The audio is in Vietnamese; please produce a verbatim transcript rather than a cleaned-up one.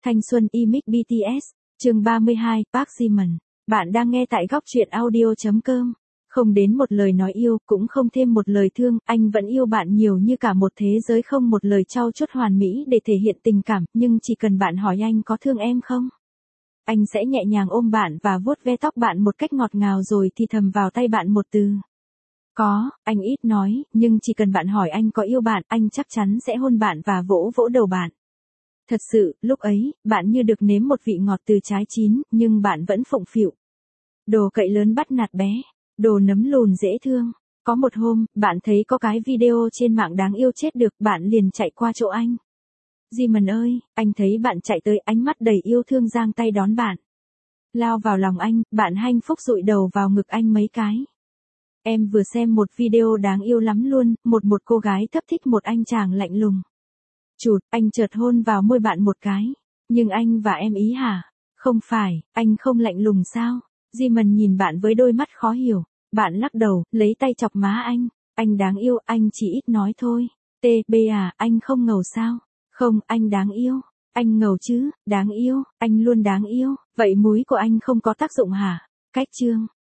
Thanh xuân image bê tê ét, chương ba mươi hai, Park Ji-min. Bạn đang nghe tại góc truyện audio chấm com. Không đến một lời nói yêu, cũng không thêm một lời thương, anh vẫn yêu bạn nhiều như cả một thế giới không một lời trau chuốt hoàn mỹ để thể hiện tình cảm, nhưng chỉ cần bạn hỏi anh có thương em không? Anh sẽ nhẹ nhàng ôm bạn và vuốt ve tóc bạn một cách ngọt ngào rồi thì thầm vào tay bạn một từ. Có, anh ít nói, nhưng chỉ cần bạn hỏi anh có yêu bạn, anh chắc chắn sẽ hôn bạn và vỗ vỗ đầu bạn. Thật sự, lúc ấy, bạn như được nếm một vị ngọt từ trái chín, nhưng bạn vẫn phụng phịu. Đồ cậy lớn bắt nạt bé, đồ nấm lùn dễ thương. Có một hôm, bạn thấy có cái video trên mạng đáng yêu chết được, bạn liền chạy qua chỗ anh. Ji-min ơi, anh thấy bạn chạy tới, ánh mắt đầy yêu thương giang tay đón bạn. Lao vào lòng anh, bạn hạnh phúc dụi đầu vào ngực anh mấy cái. Em vừa xem một video đáng yêu lắm luôn, một một cô gái thấp thích một anh chàng lạnh lùng. Chụt, anh chợt hôn vào môi bạn một cái. Nhưng anh và em ý hả? Không phải, anh không lạnh lùng sao? Ji-min nhìn bạn với đôi mắt khó hiểu. Bạn lắc đầu, lấy tay chọc má anh. Anh đáng yêu, anh chỉ ít nói thôi. T B à, anh không ngầu sao? Không, anh đáng yêu. Anh ngầu chứ, đáng yêu, anh luôn đáng yêu. Vậy múi của anh không có tác dụng hả? Cách chương.